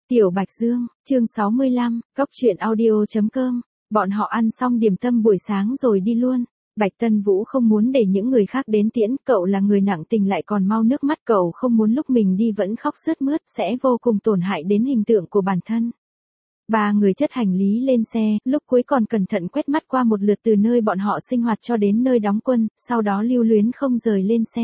Tiểu Bạch Dương, chương 65, Cóc truyện audio.com. Bọn họ ăn xong điểm tâm buổi sáng rồi đi luôn. Bạch Tân Vũ không muốn để những người khác đến tiễn, cậu là người nặng tình lại còn mau nước mắt, cậu không muốn lúc mình đi vẫn khóc sướt mướt, sẽ vô cùng tổn hại đến hình tượng của bản thân. Ba người chất hành lý lên xe, lúc cuối còn cẩn thận quét mắt qua một lượt từ nơi bọn họ sinh hoạt cho đến nơi đóng quân, sau đó lưu luyến không rời lên xe.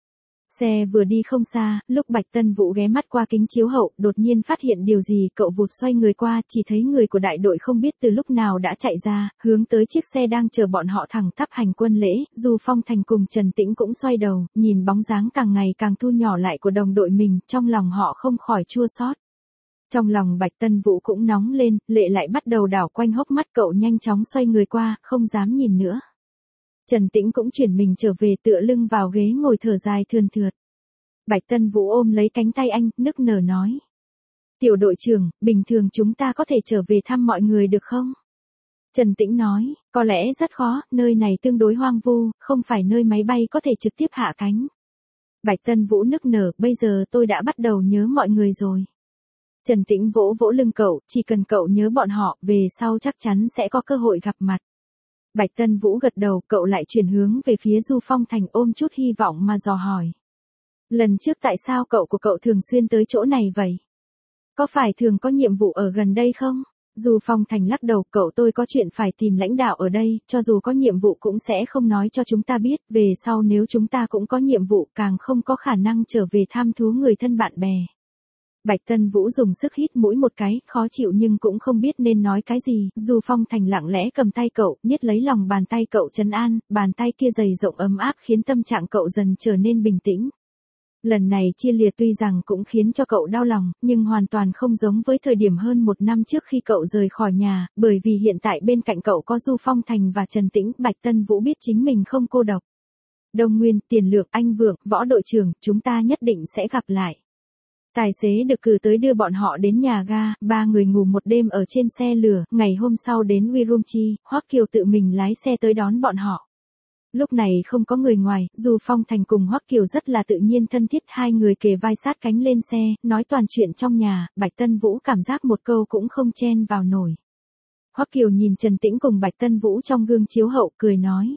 Xe vừa đi không xa, lúc Bạch Tân Vũ ghé mắt qua kính chiếu hậu, đột nhiên phát hiện điều gì, cậu vụt xoay người qua, chỉ thấy người của đại đội không biết từ lúc nào đã chạy ra, hướng tới chiếc xe đang chờ bọn họ thẳng tắp hành quân lễ. Du Phong Thành cùng Trần Tĩnh cũng xoay đầu, nhìn bóng dáng càng ngày càng thu nhỏ lại của đồng đội mình, trong lòng họ không khỏi chua xót. Trong lòng Bạch Tân Vũ cũng nóng lên, lệ lại bắt đầu đảo quanh hốc mắt, cậu nhanh chóng xoay người qua, không dám nhìn nữa. Trần Tĩnh cũng chuyển mình trở về, tựa lưng vào ghế ngồi thở dài thườn thượt. Bạch Tân Vũ ôm lấy cánh tay anh, nức nở nói. Tiểu đội trưởng, bình thường chúng ta có thể trở về thăm mọi người được không? Trần Tĩnh nói, có lẽ rất khó, nơi này tương đối hoang vu, không phải nơi máy bay có thể trực tiếp hạ cánh. Bạch Tân Vũ nức nở, bây giờ tôi đã bắt đầu nhớ mọi người rồi. Trần Tĩnh vỗ vỗ lưng cậu, chỉ cần cậu nhớ bọn họ, về sau chắc chắn sẽ có cơ hội gặp mặt. Bạch Tân Vũ gật đầu, cậu lại chuyển hướng về phía Du Phong Thành, ôm chút hy vọng mà dò hỏi. Lần trước tại sao cậu của cậu thường xuyên tới chỗ này vậy? Có phải thường có nhiệm vụ ở gần đây không? Du Phong Thành lắc đầu, cậu tôi có chuyện phải tìm lãnh đạo ở đây, cho dù có nhiệm vụ cũng sẽ không nói cho chúng ta biết, về sau nếu chúng ta cũng có nhiệm vụ càng không có khả năng trở về thăm thú người thân bạn bè. Bạch Tân Vũ dùng sức hít mũi một cái, khó chịu nhưng cũng không biết nên nói cái gì. Du Phong Thành lặng lẽ cầm tay cậu, niết lấy lòng bàn tay cậu trấn an, bàn tay kia dày rộng ấm áp khiến tâm trạng cậu dần trở nên bình tĩnh. Lần này chia liệt tuy rằng cũng khiến cho cậu đau lòng, nhưng hoàn toàn không giống với thời điểm hơn một năm trước khi cậu rời khỏi nhà, bởi vì hiện tại bên cạnh cậu có Du Phong Thành và Trần Tĩnh. Bạch Tân Vũ biết chính mình không cô độc. Đông Nguyên, Tiền Lược, Anh Vượng, Võ đội trưởng, chúng ta nhất định sẽ gặp lại. Tài xế được cử tới đưa bọn họ đến nhà ga, ba người ngủ một đêm ở trên xe lửa, ngày hôm sau đến Wirumchi, Hoắc Kiều tự mình lái xe tới đón bọn họ. Lúc này không có người ngoài, Du Phong Thành cùng Hoắc Kiều rất là tự nhiên thân thiết, hai người kề vai sát cánh lên xe, nói toàn chuyện trong nhà. Bạch Tân Vũ cảm giác một câu cũng không chen vào nổi. Hoắc Kiều nhìn Trần Tĩnh cùng Bạch Tân Vũ trong gương chiếu hậu, cười nói.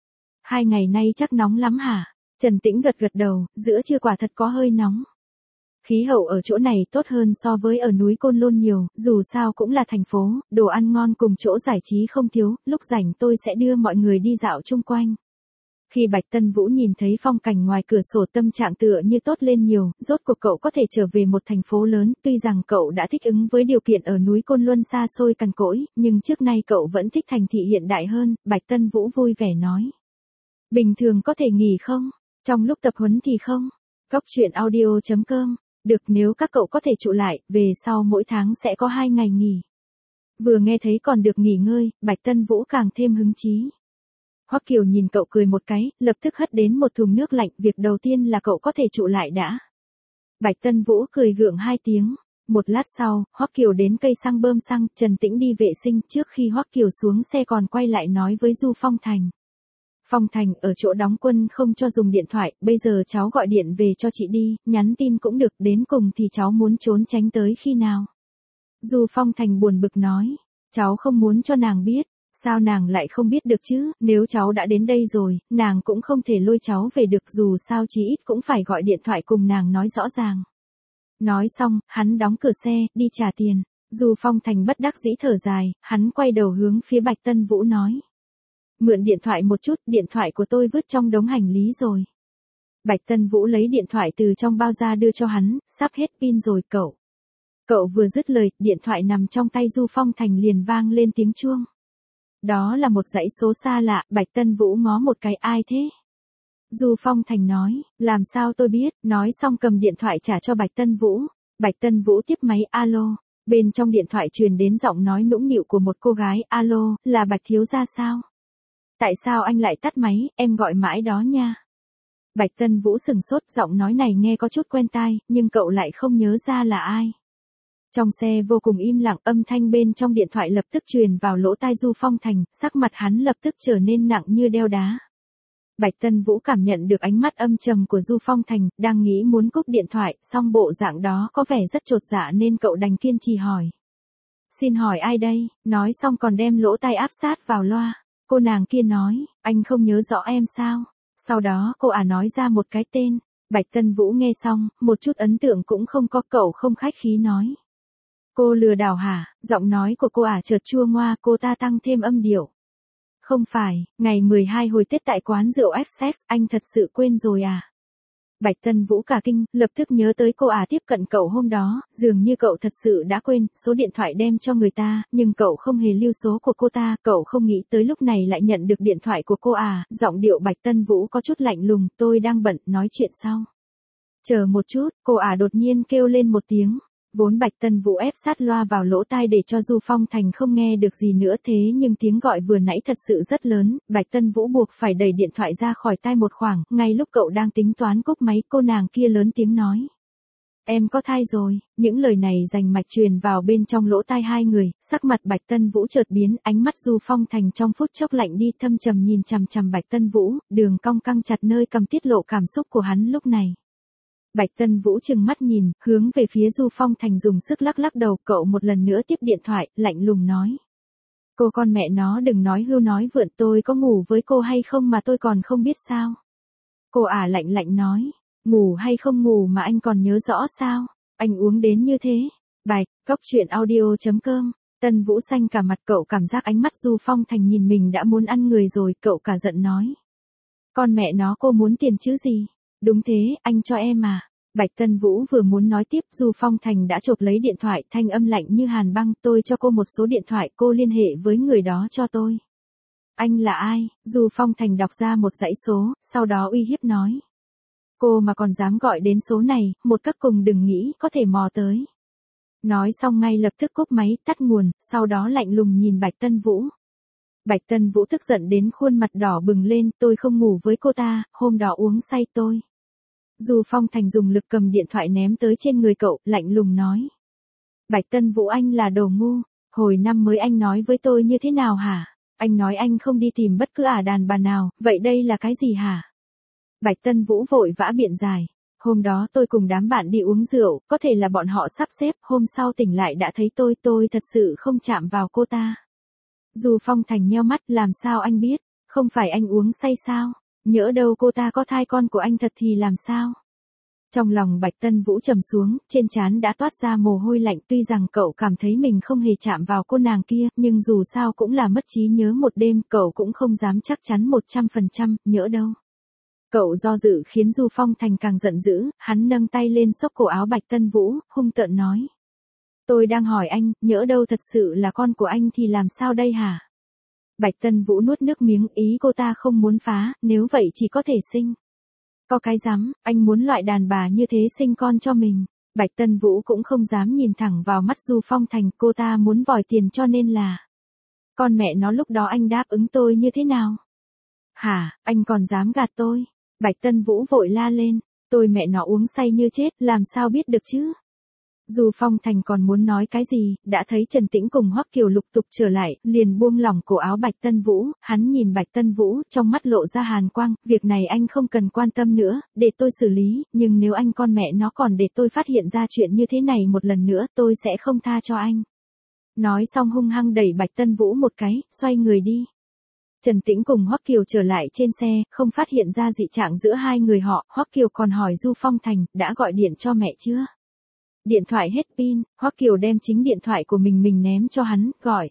2 ngày nay chắc nóng lắm hả? Trần Tĩnh gật gật đầu, giữa trưa quả thật có hơi nóng. Khí hậu ở chỗ này tốt hơn so với ở núi Côn Lôn nhiều, dù sao cũng là thành phố, đồ ăn ngon cùng chỗ giải trí không thiếu, lúc rảnh tôi sẽ đưa mọi người đi dạo chung quanh. Khi Bạch Tân Vũ nhìn thấy phong cảnh ngoài cửa sổ, tâm trạng tựa như tốt lên nhiều, rốt cuộc cậu có thể trở về một thành phố lớn, tuy rằng cậu đã thích ứng với điều kiện ở núi Côn Luân xa xôi cằn cỗi, nhưng trước nay cậu vẫn thích thành thị hiện đại hơn. Bạch Tân Vũ vui vẻ nói. Bình thường có thể nghỉ không? Trong lúc tập huấn thì không? Cóc truyện audio.com. Được, nếu các cậu có thể trụ lại, về sau mỗi tháng sẽ có 2 ngày nghỉ. Vừa nghe thấy còn được nghỉ ngơi, Bạch Tân Vũ càng thêm hứng chí. Hoắc Kiều nhìn cậu cười một cái, lập tức hất đến một thùng nước lạnh, việc đầu tiên là cậu có thể trụ lại đã. Bạch Tân Vũ cười gượng 2 tiếng. Một lát sau, Hoắc Kiều đến cây xăng bơm xăng, Trần Tĩnh đi vệ sinh, trước khi Hoắc Kiều xuống xe còn quay lại nói với Du Phong Thành. Phong Thành, ở chỗ đóng quân không cho dùng điện thoại, bây giờ cháu gọi điện về cho chị đi, nhắn tin cũng được, đến cùng thì cháu muốn trốn tránh tới khi nào? Du Phong Thành buồn bực nói, cháu không muốn cho nàng biết, sao nàng lại không biết được chứ, nếu cháu đã đến đây rồi, nàng cũng không thể lôi cháu về được, dù sao chí ít cũng phải gọi điện thoại cùng nàng nói rõ ràng. Nói xong, hắn đóng cửa xe, đi trả tiền. Du Phong Thành bất đắc dĩ thở dài, hắn quay đầu hướng phía Bạch Tân Vũ nói. Mượn điện thoại một chút, điện thoại của tôi vứt trong đống hành lý rồi. Bạch Tân Vũ lấy điện thoại từ trong bao ra đưa cho hắn, sắp hết pin rồi cậu. Cậu vừa dứt lời, điện thoại nằm trong tay Du Phong Thành liền vang lên tiếng chuông. Đó là một dãy số xa lạ, Bạch Tân Vũ ngó một cái, ai thế? Du Phong Thành nói, làm sao tôi biết, nói xong cầm điện thoại trả cho Bạch Tân Vũ. Bạch Tân Vũ tiếp máy, alo. Bên trong điện thoại truyền đến giọng nói nũng nịu của một cô gái, alo, là Bạch thiếu gia sao? Tại sao anh lại tắt máy, em gọi mãi đó nha. Bạch Tân Vũ sừng sốt, giọng nói này nghe có chút quen tai, nhưng cậu lại không nhớ ra là ai. Trong xe vô cùng im lặng, âm thanh bên trong điện thoại lập tức truyền vào lỗ tai Du Phong Thành, sắc mặt hắn lập tức trở nên nặng như đeo đá. Bạch Tân Vũ cảm nhận được ánh mắt âm trầm của Du Phong Thành, đang nghĩ muốn cúp điện thoại, song bộ dạng đó có vẻ rất chột dạ nên cậu đành kiên trì hỏi. Xin hỏi ai đây? Nói xong còn đem lỗ tai áp sát vào loa. Cô nàng kia nói, anh không nhớ rõ em sao? Sau đó cô nói ra một cái tên. Bạch Tân Vũ nghe xong, một chút ấn tượng cũng không có, cậu không khách khí nói. Cô lừa đảo hả? Giọng nói của cô chợt chua ngoa, cô ta tăng thêm âm điệu. Không phải, ngày 12 hồi Tết tại quán rượu Access, anh thật sự quên rồi à? Bạch Tân Vũ cả kinh, lập tức nhớ tới cô tiếp cận cậu hôm đó, dường như cậu thật sự đã quên số điện thoại đem cho người ta, nhưng cậu không hề lưu số của cô ta, cậu không nghĩ tới lúc này lại nhận được điện thoại của cô giọng điệu Bạch Tân Vũ có chút lạnh lùng, tôi đang bận, nói chuyện sau. Chờ một chút, cô đột nhiên kêu lên một tiếng. Vốn Bạch Tân Vũ ép sát loa vào lỗ tai để cho Du Phong Thành không nghe được gì nữa, thế nhưng tiếng gọi vừa nãy thật sự rất lớn, Bạch Tân Vũ buộc phải đẩy điện thoại ra khỏi tai một khoảng, ngay lúc cậu đang tính toán cúp máy, cô nàng kia lớn tiếng nói. Em có thai rồi, những lời này rành mạch truyền vào bên trong lỗ tai hai người, sắc mặt Bạch Tân Vũ chợt biến, ánh mắt Du Phong Thành trong phút chốc lạnh đi, thâm trầm nhìn chằm chằm Bạch Tân Vũ, đường cong căng chặt nơi cầm tiết lộ cảm xúc của hắn lúc này. Bạch Tân Vũ trừng mắt nhìn, hướng về phía Du Phong Thành dùng sức lắc lắc đầu, cậu một lần nữa tiếp điện thoại, lạnh lùng nói. Cô con mẹ nó đừng nói hưu nói vượn, tôi có ngủ với cô hay không mà tôi còn không biết sao. Cô lạnh lạnh nói, ngủ hay không ngủ mà anh còn nhớ rõ sao, anh uống đến như thế. Bạch, Cóc.audio.com, Tân Vũ xanh cả mặt, cậu cảm giác ánh mắt Du Phong Thành nhìn mình đã muốn ăn người rồi, cậu cả giận nói. Con mẹ nó, cô muốn tiền chứ gì? Đúng thế, anh cho em mà. Bạch Tân Vũ vừa muốn nói tiếp, Du Phong Thành đã chộp lấy điện thoại, thanh âm lạnh như hàn băng, tôi cho cô một số điện thoại, cô liên hệ với người đó cho tôi. Anh là ai? Du Phong Thành đọc ra một dãy số, sau đó uy hiếp nói. Cô mà còn dám gọi đến số này, một cấp cùng đừng nghĩ có thể mò tới. Nói xong ngay lập tức cúp máy, tắt nguồn, sau đó lạnh lùng nhìn Bạch Tân Vũ. Bạch Tân Vũ tức giận đến khuôn mặt đỏ bừng lên, tôi không ngủ với cô ta, hôm đó uống say tôi. Du Phong Thành dùng lực cầm điện thoại ném tới trên người cậu, lạnh lùng nói. Bạch Tân Vũ, anh là đồ ngu, hồi năm mới anh nói với tôi như thế nào hả? Anh nói anh không đi tìm bất cứ đàn bà nào, vậy đây là cái gì hả? Bạch Tân Vũ vội vã biện giải. Hôm đó tôi cùng đám bạn đi uống rượu, có thể là bọn họ sắp xếp, hôm sau tỉnh lại đã thấy tôi thật sự không chạm vào cô ta. Du Phong Thành nheo mắt, làm sao anh biết, không phải anh uống say sao? Nhỡ đâu cô ta có thai con của anh thật thì làm sao? Trong lòng Bạch Tân Vũ trầm xuống, trên trán đã toát ra mồ hôi lạnh, tuy rằng cậu cảm thấy mình không hề chạm vào cô nàng kia, nhưng dù sao cũng là mất trí nhớ một đêm, cậu cũng không dám chắc chắn 100%, nhỡ đâu. Cậu do dự khiến Du Phong Thành càng giận dữ, hắn nâng tay lên xốc cổ áo Bạch Tân Vũ, hung tợn nói. Tôi đang hỏi anh, nhỡ đâu thật sự là con của anh thì làm sao đây hả? Bạch Tân Vũ nuốt nước miếng, ý cô ta không muốn phá, nếu vậy chỉ có thể sinh. Có cái rắm, anh muốn loại đàn bà như thế sinh con cho mình. Bạch Tân Vũ cũng không dám nhìn thẳng vào mắt Du Phong Thành, cô ta muốn vòi tiền cho nên là. Con mẹ nó, lúc đó anh đáp ứng tôi như thế nào? Hả, anh còn dám gạt tôi? Bạch Tân Vũ vội la lên, tôi mẹ nó uống say như chết, làm sao biết được chứ? Du Phong Thành còn muốn nói cái gì, đã thấy Trần Tĩnh cùng Hoắc Kiều lục tục trở lại, liền buông lỏng cổ áo Bạch Tân Vũ, hắn nhìn Bạch Tân Vũ, trong mắt lộ ra hàn quang, việc này anh không cần quan tâm nữa, để tôi xử lý, nhưng nếu anh con mẹ nó còn để tôi phát hiện ra chuyện như thế này một lần nữa, tôi sẽ không tha cho anh. Nói xong hung hăng đẩy Bạch Tân Vũ một cái, xoay người đi. Trần Tĩnh cùng Hoắc Kiều trở lại trên xe, không phát hiện ra dị trạng giữa hai người họ, Hoắc Kiều còn hỏi Du Phong Thành, đã gọi điện cho mẹ chưa? Điện thoại hết pin, Hoắc Kiều đem chính điện thoại của mình ném cho hắn, gọi.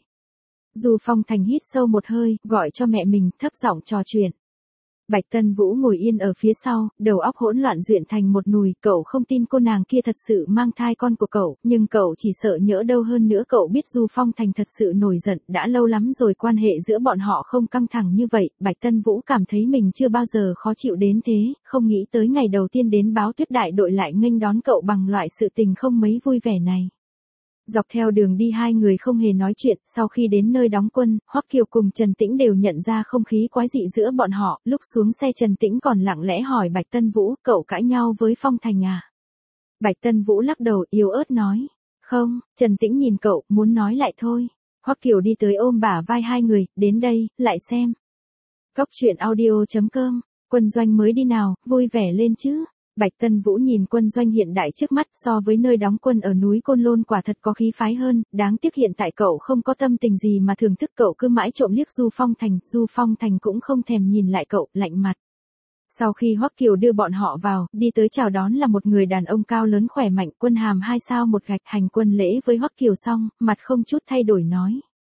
Du Phong Thành hít sâu một hơi, gọi cho mẹ mình, thấp giọng trò chuyện. Bạch Tân Vũ ngồi yên ở phía sau, đầu óc hỗn loạn duyện thành một nùi, cậu không tin cô nàng kia thật sự mang thai con của cậu, nhưng cậu chỉ sợ nhỡ đâu hơn nữa cậu biết Du Phong Thành thật sự nổi giận, đã lâu lắm rồi quan hệ giữa bọn họ không căng thẳng như vậy, Bạch Tân Vũ cảm thấy mình chưa bao giờ khó chịu đến thế, không nghĩ tới ngày đầu tiên đến báo tuyết đại đội lại nghênh đón cậu bằng loại sự tình không mấy vui vẻ này. Dọc theo đường đi hai người không hề nói chuyện, sau khi đến nơi đóng quân, Hoắc Kiều cùng Trần Tĩnh đều nhận ra không khí quái dị giữa bọn họ, lúc xuống xe Trần Tĩnh còn lặng lẽ hỏi Bạch Tân Vũ, cậu cãi nhau với Phong Thành à? Bạch Tân Vũ lắc đầu, yếu ớt nói, không, Trần Tĩnh nhìn cậu, muốn nói lại thôi. Hoắc Kiều đi tới ôm bả vai hai người, đến đây, lại xem. Cóc.audio.com Quân doanh mới đi nào, vui vẻ lên chứ. Bạch Tân Vũ nhìn quân doanh hiện đại trước mắt so với nơi đóng quân ở núi Côn Lôn quả thật có khí phái hơn, đáng tiếc hiện tại cậu không có tâm tình gì mà thưởng thức, cậu cứ mãi trộm liếc Du Phong Thành cũng không thèm nhìn lại cậu, lạnh mặt. Sau khi Hoắc Kiều đưa bọn họ vào, đi tới chào đón là một người đàn ông cao lớn khỏe mạnh, quân hàm 2 sao 1 gạch, hành quân lễ với Hoắc Kiều xong, mặt không chút thay đổi nói.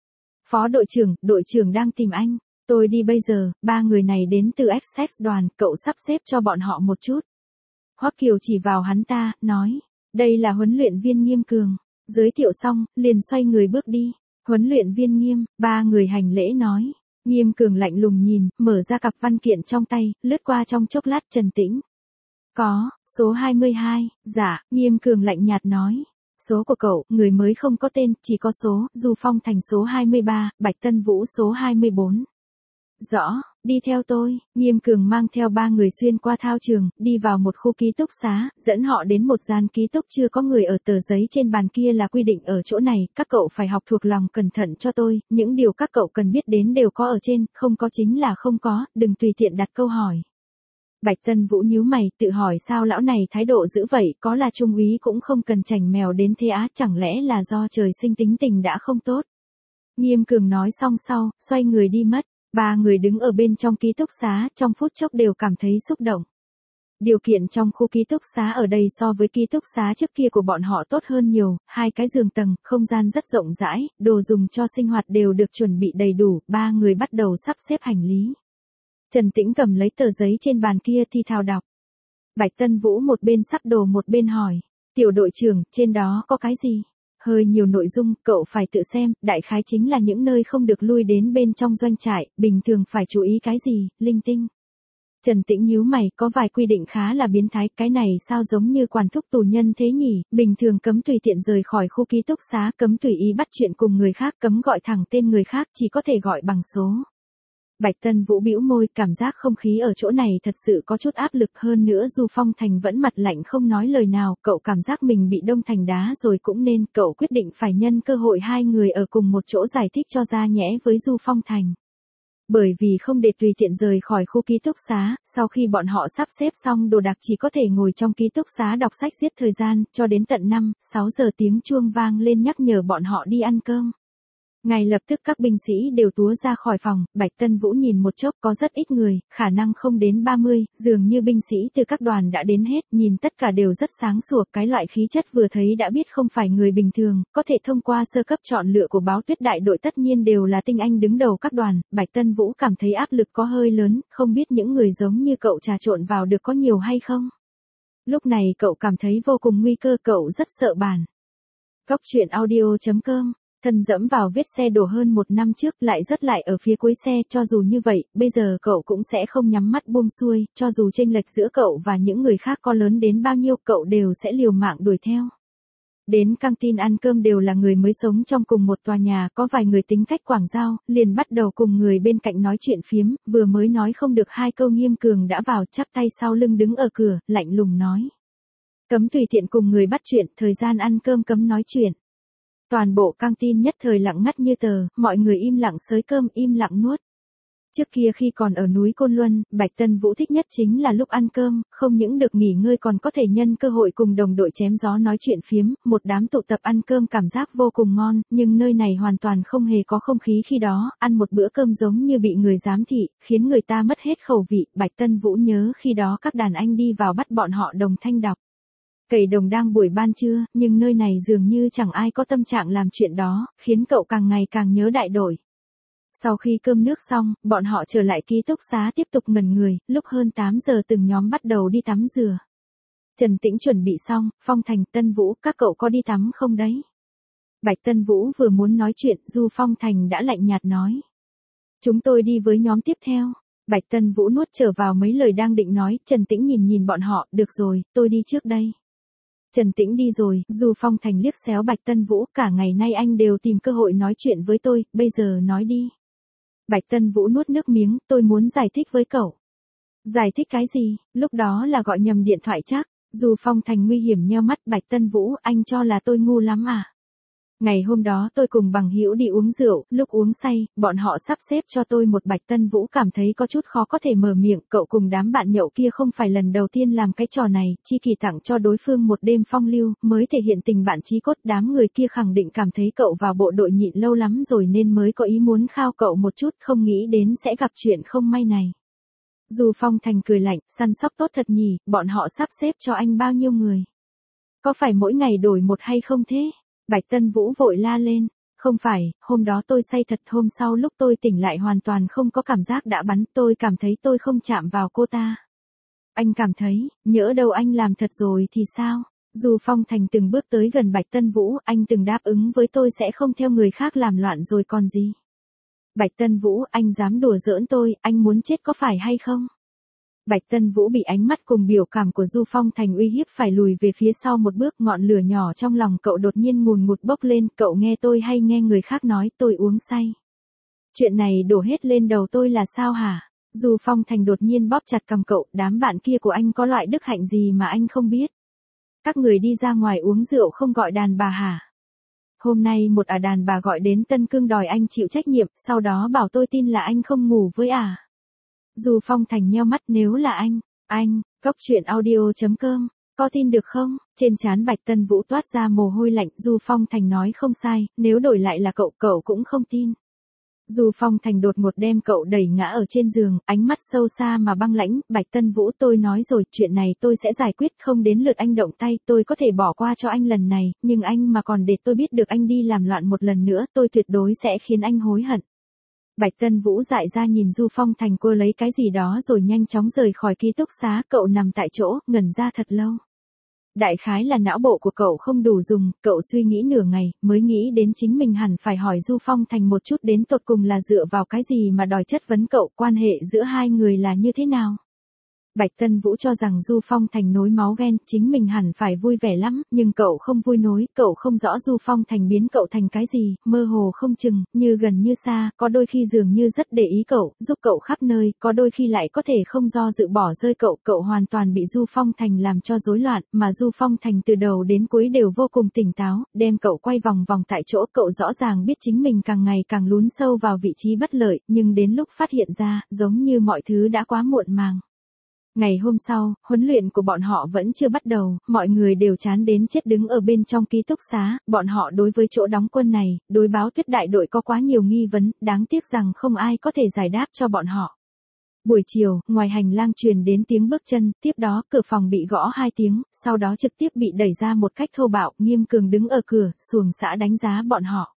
Phó đội trưởng đang tìm anh, tôi đi bây giờ, 3 người này đến từ Essex đoàn, cậu sắp xếp cho bọn họ một chút. Hoắc Kiều chỉ vào hắn ta, nói, đây là huấn luyện viên Nghiêm Cường. Giới thiệu xong, liền xoay người bước đi. Huấn luyện viên Nghiêm, 3 người hành lễ nói. Nghiêm Cường lạnh lùng nhìn, mở ra cặp văn kiện trong tay, lướt qua trong chốc lát trầm tĩnh. Có, số 22, dạ, Nghiêm Cường lạnh nhạt nói. Số của cậu, người mới không có tên, chỉ có số, Du Phong Thành số 23, Bạch Tân Vũ số 24. Rõ, đi theo tôi, Nghiêm Cường mang theo 3 người xuyên qua thao trường, đi vào một khu ký túc xá, dẫn họ đến một gian ký túc chưa có người ở, tờ giấy trên bàn kia là quy định ở chỗ này, các cậu phải học thuộc lòng cẩn thận cho tôi, những điều các cậu cần biết đến đều có ở trên, không có chính là không có, đừng tùy tiện đặt câu hỏi. Bạch Tân Vũ nhíu mày, tự hỏi sao lão này thái độ dữ vậy, có là trung úy cũng không cần chảnh mèo đến thế á, chẳng lẽ là do trời sinh tính tình đã không tốt. Nghiêm Cường nói xong sau, xoay người đi mất. 3 người đứng ở bên trong ký túc xá, trong phút chốc đều cảm thấy xúc động. Điều kiện trong khu ký túc xá ở đây so với ký túc xá trước kia của bọn họ tốt hơn nhiều, 2 cái giường tầng, không gian rất rộng rãi, đồ dùng cho sinh hoạt đều được chuẩn bị đầy đủ, 3 người bắt đầu sắp xếp hành lý. Trần Tĩnh cầm lấy tờ giấy trên bàn kia thi thao đọc. Bạch Tân Vũ một bên sắp đồ một bên hỏi, tiểu đội trưởng, trên đó có cái gì? Hơi nhiều nội dung, cậu phải tự xem, đại khái chính là những nơi không được lui đến bên trong doanh trại, bình thường phải chú ý cái gì, linh tinh. Trần Tĩnh nhíu mày, có vài quy định khá là biến thái, cái này sao giống như quản thúc tù nhân thế nhỉ, bình thường cấm tùy tiện rời khỏi khu ký túc xá, cấm tùy ý bắt chuyện cùng người khác, cấm gọi thẳng tên người khác, chỉ có thể gọi bằng số. Bạch Tân Vũ bĩu môi, cảm giác không khí ở chỗ này thật sự có chút áp lực, hơn nữa Du Phong Thành vẫn mặt lạnh không nói lời nào, cậu cảm giác mình bị đông thành đá rồi cũng nên, cậu quyết định phải nhân cơ hội 2 người ở cùng một chỗ giải thích cho ra nhẽ với Du Phong Thành. Bởi vì không để tùy tiện rời khỏi khu ký túc xá, sau khi bọn họ sắp xếp xong đồ đạc chỉ có thể ngồi trong ký túc xá đọc sách giết thời gian, cho đến tận 5-6 giờ tiếng chuông vang lên nhắc nhở bọn họ đi ăn cơm. Ngay lập tức các binh sĩ đều túa ra khỏi phòng, Bạch Tân Vũ nhìn một chốc có rất ít người, khả năng không đến 30, dường như binh sĩ từ các đoàn đã đến hết, nhìn tất cả đều rất sáng sủa, cái loại khí chất vừa thấy đã biết không phải người bình thường, có thể thông qua sơ cấp chọn lựa của báo tuyết đại đội tất nhiên đều là tinh anh đứng đầu các đoàn, Bạch Tân Vũ cảm thấy áp lực có hơi lớn, không biết những người giống như cậu trà trộn vào được có nhiều hay không. Lúc này cậu cảm thấy vô cùng nguy cơ, cậu rất sợ bản. Cóc truyện audio.com Thân dẫm vào vết xe đổ hơn 1 năm trước lại rớt lại ở phía cuối xe, cho dù như vậy, bây giờ cậu cũng sẽ không nhắm mắt buông xuôi, cho dù chênh lệch giữa cậu và những người khác có lớn đến bao nhiêu, cậu đều sẽ liều mạng đuổi theo. Đến căng tin ăn cơm đều là người mới sống trong cùng một tòa nhà, có vài người tính cách quảng giao, liền bắt đầu cùng người bên cạnh nói chuyện phiếm, vừa mới nói không được 2 câu Nghiêm Cường đã vào, chắp tay sau lưng đứng ở cửa, lạnh lùng nói. Cấm tùy tiện cùng người bắt chuyện, thời gian ăn cơm cấm nói chuyện. Toàn bộ căng tin nhất thời lặng ngắt như tờ, mọi người im lặng xới cơm, im lặng nuốt. Trước kia khi còn ở núi Côn Luân, Bạch Tân Vũ thích nhất chính là lúc ăn cơm, không những được nghỉ ngơi còn có thể nhân cơ hội cùng đồng đội chém gió nói chuyện phiếm, một đám tụ tập ăn cơm cảm giác vô cùng ngon, nhưng nơi này hoàn toàn không hề có không khí khi đó, ăn một bữa cơm giống như bị người giám thị, khiến người ta mất hết khẩu vị. Bạch Tân Vũ nhớ khi đó các đàn anh đi vào bắt bọn họ đồng thanh đọc. Cày đồng đang buổi ban trưa, nhưng nơi này dường như chẳng ai có tâm trạng làm chuyện đó, khiến cậu càng ngày càng nhớ đại đội. Sau khi cơm nước xong, bọn họ trở lại ký túc xá tiếp tục ngẩn người, lúc hơn 8 giờ từng nhóm bắt đầu đi tắm rửa. Trần Tĩnh chuẩn bị xong, Phong Thành, Tân Vũ, các cậu có đi tắm không đấy? Bạch Tân Vũ vừa muốn nói chuyện, Du Phong Thành đã lạnh nhạt nói. Chúng tôi đi với nhóm tiếp theo. Bạch Tân Vũ nuốt trở vào mấy lời đang định nói, Trần Tĩnh nhìn bọn họ, được rồi, tôi đi trước đây. Trần Tĩnh đi rồi, Du Phong Thành liếc xéo Bạch Tân Vũ, cả ngày nay anh đều tìm cơ hội nói chuyện với tôi, bây giờ nói đi. Bạch Tân Vũ nuốt nước miếng, tôi muốn giải thích với cậu. Giải thích cái gì, lúc đó là gọi nhầm điện thoại chắc. Du Phong Thành nguy hiểm nheo mắt, Bạch Tân Vũ, anh cho là tôi ngu lắm à? Ngày hôm đó tôi cùng bằng hữu đi uống rượu, lúc uống say, bọn họ sắp xếp cho tôi một Bạch Tân Vũ cảm thấy có chút khó có thể mở miệng, cậu cùng đám bạn nhậu kia không phải lần đầu tiên làm cái trò này, chi kỳ tặng cho đối phương một đêm phong lưu, mới thể hiện tình bạn chí cốt, đám người kia khẳng định cảm thấy cậu vào bộ đội nhịn lâu lắm rồi nên mới có ý muốn khao cậu một chút, không nghĩ đến sẽ gặp chuyện không may này. Du Phong Thành cười lạnh, săn sóc tốt thật nhỉ, bọn họ sắp xếp cho anh bao nhiêu người? Có phải mỗi ngày đổi một hay không thế? Bạch Tân Vũ vội la lên, không phải, hôm đó tôi say thật, hôm sau lúc tôi tỉnh lại hoàn toàn không có cảm giác đã bắn, tôi cảm thấy tôi không chạm vào cô ta. Anh cảm thấy, nhỡ đâu anh làm thật rồi thì sao? Du Phong Thành từng bước tới gần Bạch Tân Vũ, anh từng đáp ứng với tôi sẽ không theo người khác làm loạn rồi còn gì. Bạch Tân Vũ, anh dám đùa giỡn tôi, anh muốn chết có phải hay không? Bạch Tân Vũ bị ánh mắt cùng biểu cảm của Du Phong Thành uy hiếp phải lùi về phía sau một bước, ngọn lửa nhỏ trong lòng cậu đột nhiên ngùn ngụt bốc lên, cậu nghe tôi hay nghe người khác nói tôi uống say? Chuyện này đổ hết lên đầu tôi là sao hả? Du Phong Thành đột nhiên bóp chặt cằm cậu, đám bạn kia của anh có loại đức hạnh gì mà anh không biết? Các người đi ra ngoài uống rượu không gọi đàn bà hả? Hôm nay một đàn bà gọi đến Tân Cương đòi anh chịu trách nhiệm, sau đó bảo tôi tin là anh không ngủ với Du Phong Thành nheo mắt, nếu là anh, cóc truyện audio.com, có tin được không? Trên trán Bạch Tân Vũ toát ra mồ hôi lạnh, Du Phong Thành nói không sai, nếu đổi lại là cậu cũng không tin. Du Phong Thành đột ngột đem cậu đẩy ngã ở trên giường, ánh mắt sâu xa mà băng lãnh, Bạch Tân Vũ tôi nói rồi, chuyện này tôi sẽ giải quyết, không đến lượt anh động tay, tôi có thể bỏ qua cho anh lần này, nhưng anh mà còn để tôi biết được anh đi làm loạn một lần nữa, tôi tuyệt đối sẽ khiến anh hối hận. Bạch Tân Vũ dại ra nhìn Du Phong Thành cô lấy cái gì đó rồi nhanh chóng rời khỏi ký túc xá, cậu nằm tại chỗ, ngẩn ra thật lâu. Đại khái là não bộ của cậu không đủ dùng, cậu suy nghĩ nửa ngày, mới nghĩ đến chính mình hẳn phải hỏi Du Phong Thành một chút đến tột cùng là dựa vào cái gì mà đòi chất vấn cậu, quan hệ giữa hai người là như thế nào. Bạch Tân Vũ cho rằng Du Phong Thành nối máu ghen, chính mình hẳn phải vui vẻ lắm, nhưng cậu không vui nối, cậu không rõ Du Phong Thành biến cậu thành cái gì, mơ hồ không chừng, như gần như xa, có đôi khi dường như rất để ý cậu, giúp cậu khắp nơi, có đôi khi lại có thể không do dự bỏ rơi cậu, cậu hoàn toàn bị Du Phong Thành làm cho rối loạn, mà Du Phong Thành từ đầu đến cuối đều vô cùng tỉnh táo, đem cậu quay vòng vòng tại chỗ, cậu rõ ràng biết chính mình càng ngày càng lún sâu vào vị trí bất lợi, nhưng đến lúc phát hiện ra, giống như mọi thứ đã quá muộn màng. Ngày hôm sau, huấn luyện của bọn họ vẫn chưa bắt đầu, mọi người đều chán đến chết đứng ở bên trong ký túc xá, bọn họ đối với chỗ đóng quân này, đối báo tuyết đại đội có quá nhiều nghi vấn, đáng tiếc rằng không ai có thể giải đáp cho bọn họ. Buổi chiều, ngoài hành lang truyền đến tiếng bước chân, tiếp đó cửa phòng bị gõ 2 tiếng, sau đó trực tiếp bị đẩy ra một cách thô bạo, Nghiêm Cường đứng ở cửa, xuồng xã đánh giá bọn họ.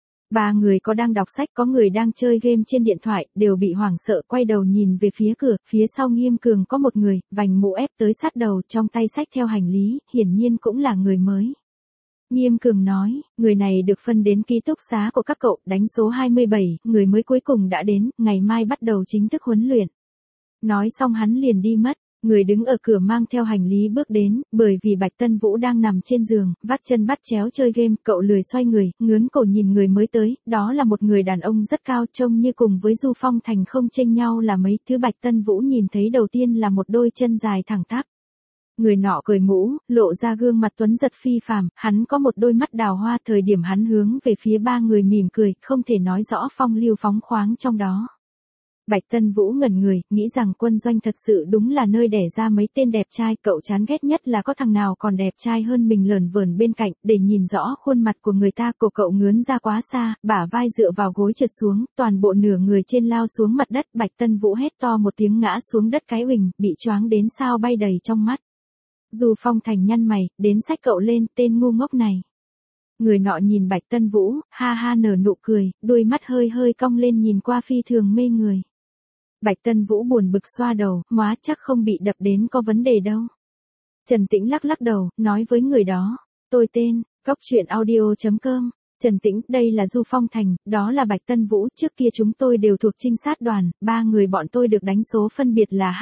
3 người có đang đọc sách, có người đang chơi game trên điện thoại, đều bị hoảng sợ quay đầu nhìn về phía cửa, phía sau Nghiêm Cường có một người, vành mũ ép tới sát đầu, trong tay xách theo hành lý, hiển nhiên cũng là người mới. Nghiêm Cường nói, người này được phân đến ký túc xá của các cậu, đánh số 27, người mới cuối cùng đã đến, ngày mai bắt đầu chính thức huấn luyện. Nói xong hắn liền đi mất. Người đứng ở cửa mang theo hành lý bước đến, bởi vì Bạch Tân Vũ đang nằm trên giường, vắt chân bắt chéo chơi game, cậu lười xoay người, ngướn cổ nhìn người mới tới, đó là một người đàn ông rất cao, trông như cùng với Du Phong Thành không chênh nhau là mấy, thứ Bạch Tân Vũ nhìn thấy đầu tiên là một đôi chân dài thẳng tắp. Người nọ cởi mũ, lộ ra gương mặt tuấn giật phi phàm, hắn có một đôi mắt đào hoa, thời điểm hắn hướng về phía 3 người mỉm cười, không thể nói rõ phong lưu phóng khoáng trong đó. Bạch Tân Vũ ngẩn người, nghĩ rằng quân doanh thật sự đúng là nơi đẻ ra mấy tên đẹp trai, cậu chán ghét nhất là có thằng nào còn đẹp trai hơn mình lởn vởn bên cạnh, để nhìn rõ khuôn mặt của người ta, cổ cậu ngướn ra quá xa, bả vai dựa vào gối trượt xuống, toàn bộ nửa người trên lao xuống mặt đất, Bạch Tân Vũ hét to một tiếng ngã xuống đất cái uỳnh, bị choáng đến sao bay đầy trong mắt. Du Phong Thành nhăn mày, đến xách cậu lên, tên ngu ngốc này. Người nọ nhìn Bạch Tân Vũ, ha ha nở nụ cười, đôi mắt hơi hơi cong lên nhìn qua phi thường mê người. Bạch Tân Vũ buồn bực xoa đầu, móa chắc không bị đập đến có vấn đề đâu. Trần Tĩnh lắc lắc đầu, nói với người đó, tôi tên, cóc truyện audio.com, Trần Tĩnh, đây là Du Phong Thành, đó là Bạch Tân Vũ, trước kia chúng tôi đều thuộc trinh sát đoàn, 3 người bọn tôi được đánh số phân biệt là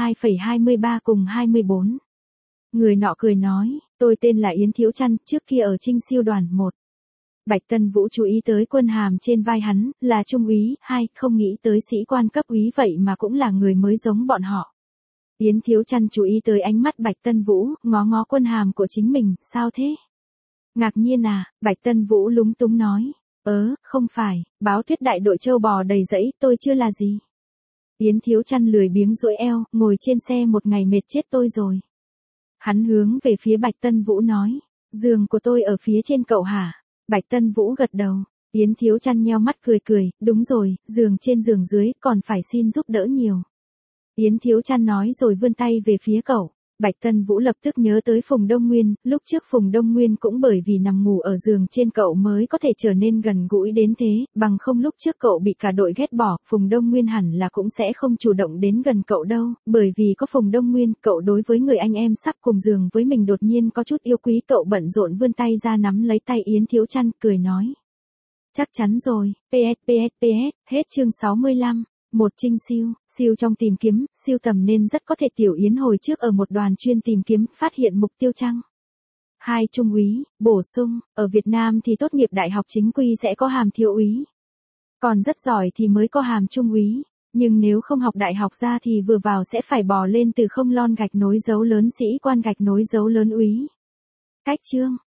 22,23 cùng 24. Người nọ cười nói, tôi tên là Yến Thiếu Trăn, trước kia ở Trinh Siêu đoàn 1. Bạch Tân Vũ chú ý tới quân hàm trên vai hắn, là trung úy, 2, không nghĩ tới sĩ quan cấp úy vậy mà cũng là người mới giống bọn họ. Yến Thiếu Trăn chú ý tới ánh mắt Bạch Tân Vũ, ngó ngó quân hàm của chính mình, sao thế? Ngạc nhiên à, Bạch Tân Vũ lúng túng nói. Không phải, báo tuyết đại đội châu bò đầy rẫy, tôi chưa là gì. Yến Thiếu Chăn lười biếng duỗi eo, ngồi trên xe một ngày mệt chết tôi rồi. Hắn hướng về phía Bạch Tân Vũ nói, giường của tôi ở phía trên cậu hả? Bạch Tân Vũ gật đầu. Yến Thiếu Chăn nheo mắt cười cười, đúng rồi, giường trên giường dưới, còn phải xin giúp đỡ nhiều. Yến Thiếu Chăn nói rồi vươn tay về phía cậu. Bạch Tân Vũ lập tức nhớ tới Phùng Đông Nguyên, lúc trước Phùng Đông Nguyên cũng bởi vì nằm ngủ ở giường trên cậu mới có thể trở nên gần gũi đến thế, bằng không lúc trước cậu bị cả đội ghét bỏ, Phùng Đông Nguyên hẳn là cũng sẽ không chủ động đến gần cậu đâu, bởi vì có Phùng Đông Nguyên, cậu đối với người anh em sắp cùng giường với mình đột nhiên có chút yêu quý, cậu bận rộn vươn tay ra nắm lấy tay Yến Thiếu Chăn, cười nói. Chắc chắn rồi, PS, hết chương 65. Một Trinh siêu trong tìm kiếm, siêu tầm nên rất có thể Tiểu Yến hồi trước ở một đoàn chuyên tìm kiếm, phát hiện mục tiêu chăng? 2 trung úy, bổ sung, ở Việt Nam thì tốt nghiệp đại học chính quy sẽ có hàm thiếu úy. Còn rất giỏi thì mới có hàm trung úy, nhưng nếu không học đại học ra thì vừa vào sẽ phải bò lên từ không lon gạch nối dấu lớn sĩ quan gạch nối dấu lớn úy. Cách chương